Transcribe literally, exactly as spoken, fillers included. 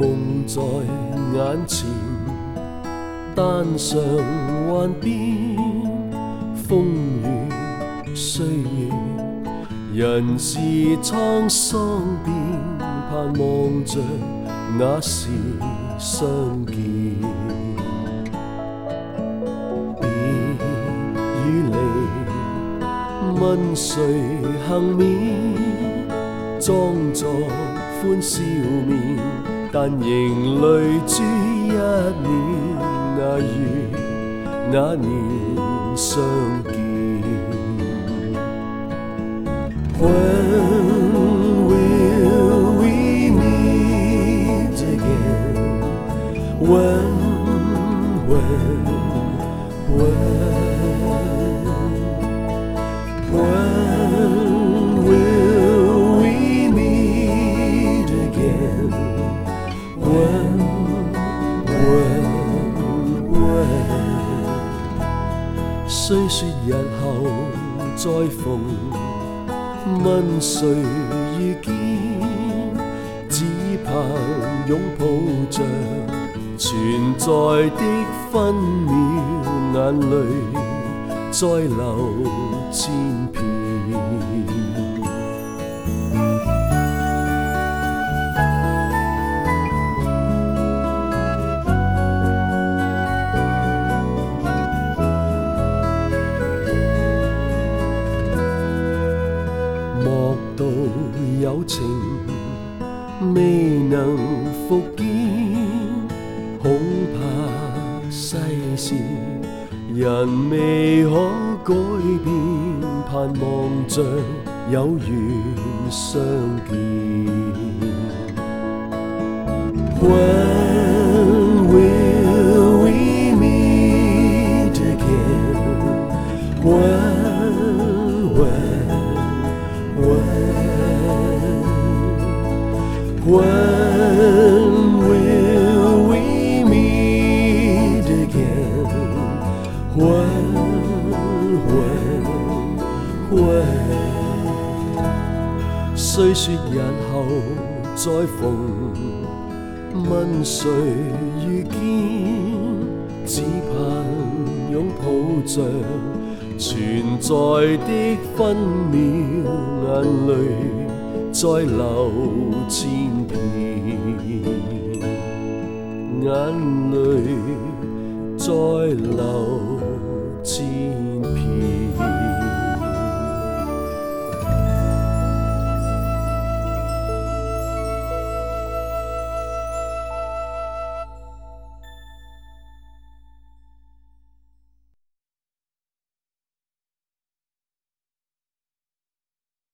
夢在眼前，單上幻變，風雨歲月，人是滄桑變，盼望着那時相見。別與離，問誰幸免？裝作歡笑面，但仍淚珠一臉。那月那年相見。When will we meet again? When, when, when, when will we meet again? When, when, when? 雖說日後再逢。問誰遇見？只盼擁抱着存在的分秒，眼淚再流千遍。莫道有情未能復見，恐怕世事人未可改變，盼望着有緣相見。When will we meet again? When, when, when, when will we meet again? When, when, when 雖說日後再逢，問誰遇見？只盼擁抱着存在的分秒，眼淚再流千遍，眼淚再流。